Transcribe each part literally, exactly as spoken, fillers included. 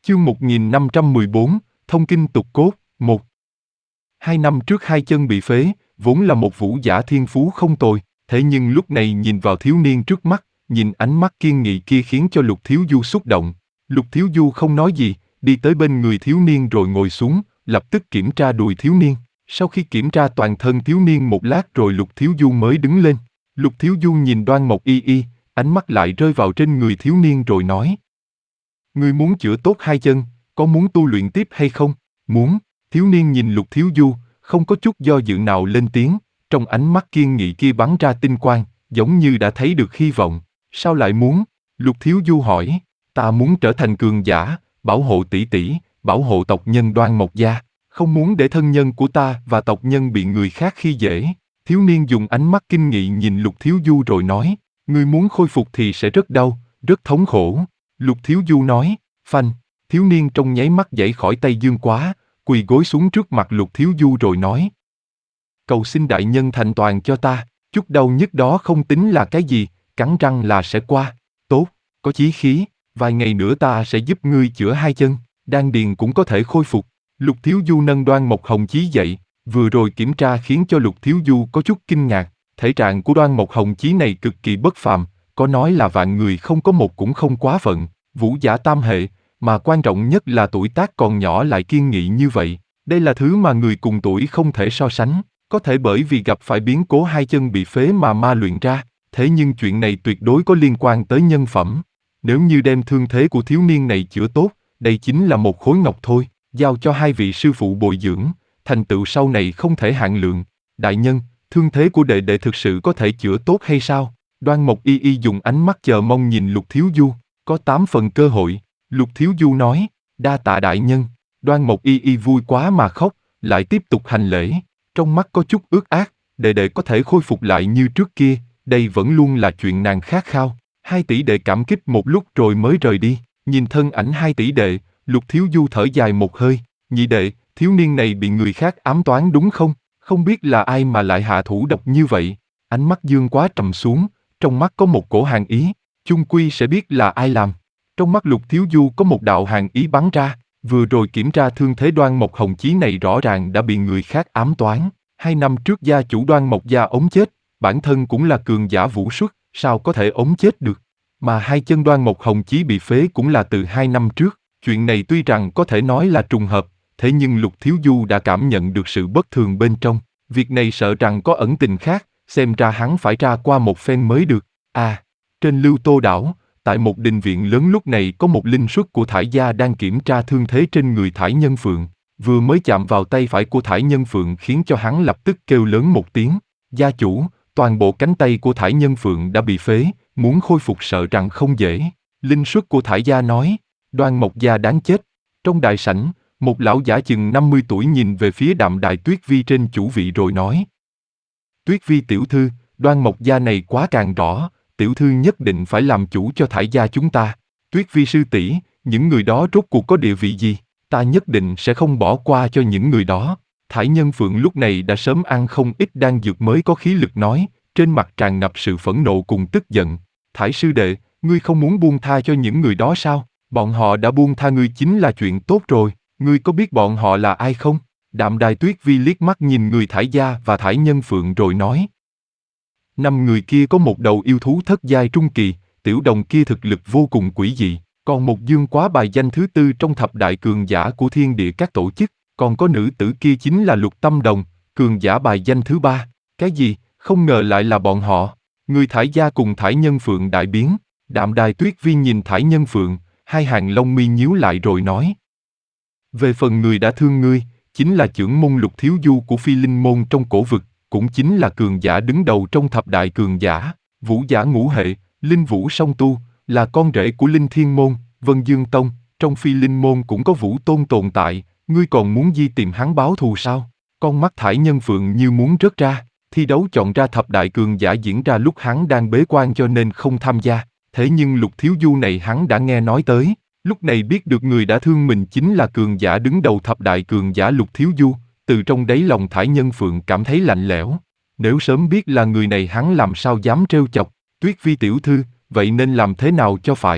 Chương một nghìn năm trăm mười bốn, Thông kinh tục cốt, một. Hai năm trước hai chân bị phế, vốn là một vũ giả thiên phú không tồi, thế nhưng lúc này nhìn vào thiếu niên trước mắt, nhìn ánh mắt kiên nghị kia khiến cho Lục Thiếu Du xúc động. Lục Thiếu Du không nói gì, đi tới bên người thiếu niên rồi ngồi xuống, lập tức kiểm tra đùi thiếu niên. Sau khi kiểm tra toàn thân thiếu niên một lát rồi Lục Thiếu Du mới đứng lên. Lục Thiếu Du nhìn Đoan Mộc Y Y, ánh mắt lại rơi vào trên người thiếu niên rồi nói: Ngươi muốn chữa tốt hai chân, có muốn tu luyện tiếp hay không? Muốn. Thiếu niên nhìn Lục Thiếu Du, không có chút do dự nào lên tiếng, trong ánh mắt kiên nghị kia bắn ra tinh quang, giống như đã thấy được hy vọng. Sao lại muốn? Lục Thiếu Du hỏi. Ta muốn trở thành cường giả, bảo hộ tỷ tỷ, bảo hộ tộc nhân Đoan Mộc gia, không muốn để thân nhân của ta và tộc nhân bị người khác khi dễ. Thiếu niên dùng ánh mắt kinh nghị nhìn Lục Thiếu Du rồi nói: Ngươi muốn khôi phục thì sẽ rất đau, rất thống khổ. Lục Thiếu Du nói. Phanh. Thiếu niên trong nháy mắt giãy khỏi tay Dương Quá, quỳ gối xuống trước mặt Lục Thiếu Du rồi nói: Cầu xin đại nhân thành toàn cho ta, chút đau nhức đó không tính là cái gì, cắn răng là sẽ qua. Tốt, có chí khí, vài ngày nữa ta sẽ giúp ngươi chữa hai chân, đan điền cũng có thể khôi phục. Lục Thiếu Du nâng Đoan Mộc Hồng Chí dậy, vừa rồi kiểm tra khiến cho Lục Thiếu Du có chút kinh ngạc, thể trạng của Đoan Mộc Hồng Chí này cực kỳ bất phàm, có nói là vạn người không có một cũng không quá phận, vũ giả tam hệ, mà quan trọng nhất là tuổi tác còn nhỏ lại kiên nghị như vậy, đây là thứ mà người cùng tuổi không thể so sánh, có thể bởi vì gặp phải biến cố hai chân bị phế mà ma luyện ra, thế nhưng chuyện này tuyệt đối có liên quan tới nhân phẩm. Nếu như đem thương thế của thiếu niên này chữa tốt, đây chính là một khối ngọc thôi, giao cho hai vị sư phụ bồi dưỡng, thành tựu sau này không thể hạn lượng. Đại nhân, thương thế của đệ đệ thực sự có thể chữa tốt hay sao? Đoan Mộc Y Y dùng ánh mắt chờ mong nhìn Lục Thiếu Du, có tám phần cơ hội. Lục Thiếu Du nói, đa tạ đại nhân. Đoan Mộc Y Y vui quá mà khóc, lại tiếp tục hành lễ, trong mắt có chút ướt át, đệ đệ có thể khôi phục lại như trước kia, đây vẫn luôn là chuyện nàng khát khao. Hai tỷ đệ cảm kích một lúc rồi mới rời đi, nhìn thân ảnh hai tỷ đệ, Lục Thiếu Du thở dài một hơi, nhị đệ, thiếu niên này bị người khác ám toán đúng không? Không biết là ai mà lại hạ thủ độc như vậy. Ánh mắt Dương Quá trầm xuống, trong mắt có một cổ hàn ý, chung quy sẽ biết là ai làm. Trong mắt Lục Thiếu Du có một đạo hàn ý bắn ra, vừa rồi kiểm tra thương thế Đoan Mộc Hồng Chí này rõ ràng đã bị người khác ám toán. Hai năm trước gia chủ Đoan Mộc gia ống chết, bản thân cũng là cường giả vũ xuất, sao có thể ống chết được? Mà hai chân Đoan Mộc Hồng Chí bị phế cũng là từ hai năm trước. Chuyện này tuy rằng có thể nói là trùng hợp, thế nhưng Lục Thiếu Du đã cảm nhận được sự bất thường bên trong. Việc này sợ rằng có ẩn tình khác, xem ra hắn phải ra qua một phen mới được. À, trên Lưu Tô đảo, tại một đình viện lớn lúc này có một linh xuất của Thải gia đang kiểm tra thương thế trên người Thải Nhân Phượng. Vừa mới chạm vào tay phải của Thải Nhân Phượng khiến cho hắn lập tức kêu lớn một tiếng. Gia chủ, toàn bộ cánh tay của Thải Nhân Phượng đã bị phế, muốn khôi phục sợ rằng không dễ. Linh xuất của Thải gia nói, Đoan Mộc gia đáng chết. Trong đại sảnh, một lão giả chừng năm mươi tuổi nhìn về phía Đạm Đài Tuyết Vi trên chủ vị rồi nói. Tuyết Vi tiểu thư, Đoan Mộc gia này quá càng rõ, tiểu thư nhất định phải làm chủ cho Thải gia chúng ta. Tuyết Vi sư tỷ, những người đó rốt cuộc có địa vị gì? Ta nhất định sẽ không bỏ qua cho những người đó. Thải Nhân Phượng lúc này đã sớm ăn không ít đan dược mới có khí lực nói, trên mặt tràn ngập sự phẫn nộ cùng tức giận. Thải sư đệ, ngươi không muốn buông tha cho những người đó sao? Bọn họ đã buông tha ngươi chính là chuyện tốt rồi, ngươi có biết bọn họ là ai không? Đạm Đài Tuyết Vi liếc mắt nhìn người Thải gia và Thải Nhân Phượng rồi nói. Năm người kia có một đầu yêu thú thất giai trung kỳ, tiểu đồng kia thực lực vô cùng quỷ dị, còn một Dương Quá bài danh thứ tư trong thập đại cường giả của thiên địa các tổ chức, còn có nữ tử kia chính là Lục Tâm Đồng, cường giả bài danh thứ ba. Cái gì? Không ngờ lại là bọn họ. Người Thải gia cùng Thải Nhân Phượng đại biến. Đạm Đài Tuyết Vi nhìn Thải Nhân Phượng, hai hàng lông mi nhíu lại rồi nói. Về phần người đã thương ngươi, chính là chưởng môn Lục Thiếu Du của Phi Linh môn trong cổ vực, cũng chính là cường giả đứng đầu trong thập đại cường giả, vũ giả ngũ hệ, linh vũ song tu, là con rể của Linh Thiên môn, Vân Dương tông, trong Phi Linh môn cũng có Vũ Tôn tồn tại, ngươi còn muốn đi tìm hắn báo thù sao? Con mắt Thải Nhân Phượng như muốn rớt ra, thi đấu chọn ra thập đại cường giả diễn ra lúc hắn đang bế quan cho nên không tham gia, thế nhưng Lục Thiếu Du này hắn đã nghe nói tới, lúc này biết được người đã thương mình chính là cường giả đứng đầu thập đại cường giả Lục Thiếu Du, từ trong đáy lòng Thải Nhân Phượng cảm thấy lạnh lẽo. Nếu sớm biết là người này hắn làm sao dám trêu chọc. Tuyết Vi tiểu thư, vậy nên làm thế nào cho phải?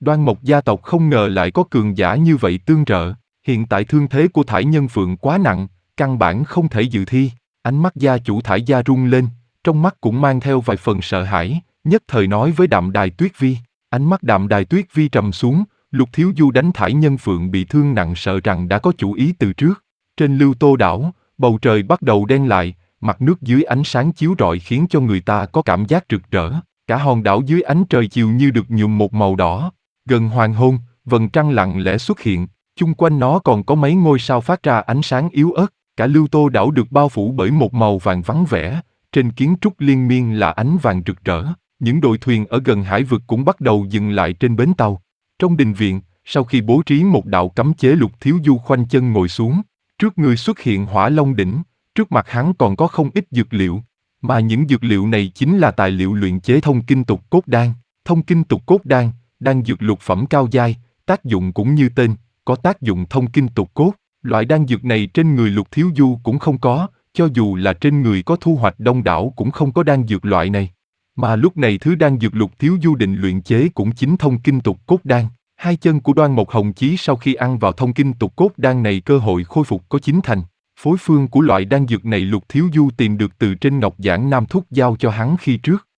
Đoan Mộc gia tộc không ngờ lại có cường giả như vậy tương trợ. Hiện tại thương thế của Thải Nhân Phượng quá nặng, căn bản không thể dự thi. Ánh mắt gia chủ Thải gia rung lên, trong mắt cũng mang theo vài phần sợ hãi, nhất thời nói với Đạm Đài Tuyết Vi. Ánh mắt Đạm Đài Tuyết Vi trầm xuống, Lục Thiếu Du đánh Thải Nhân Phượng bị thương nặng sợ rằng đã có chủ ý từ trước. Trên Lưu Tô đảo, bầu trời bắt đầu đen lại, mặt nước dưới ánh sáng chiếu rọi khiến cho người ta có cảm giác rực rỡ. Cả hòn đảo dưới ánh trời chiều như được nhuộm một màu đỏ. Gần hoàng hôn, vầng trăng lặng lẽ xuất hiện, chung quanh nó còn có mấy ngôi sao phát ra ánh sáng yếu ớt. Cả Lưu Tô đảo được bao phủ bởi một màu vàng vắng vẻ, trên kiến trúc liên miên là ánh vàng rực rỡ. Những đội thuyền ở gần hải vực cũng bắt đầu dừng lại trên bến tàu. Trong đình viện, sau khi bố trí một đạo cấm chế, Lục Thiếu Du khoanh chân ngồi xuống. Trước người xuất hiện Hỏa Long đỉnh, trước mặt hắn còn có không ít dược liệu. Mà những dược liệu này chính là tài liệu luyện chế thông kinh tục cốt đan. Thông kinh tục cốt đan, đan dược lục phẩm cao giai, tác dụng cũng như tên, có tác dụng thông kinh tục cốt. Loại đan dược này trên người Lục Thiếu Du cũng không có, cho dù là trên người có thu hoạch đông đảo cũng không có đan dược loại này. Mà lúc này thứ đan dược Lục Thiếu Du định luyện chế cũng chính thông kinh tục cốt đan. Hai chân của Đoan Mộc Hồng Chí sau khi ăn vào thông kinh tục cốt đan này cơ hội khôi phục có chín thành. Phối phương của loại đan dược này Lục Thiếu Du tìm được từ trên ngọc giản Nam Thúc giao cho hắn khi trước.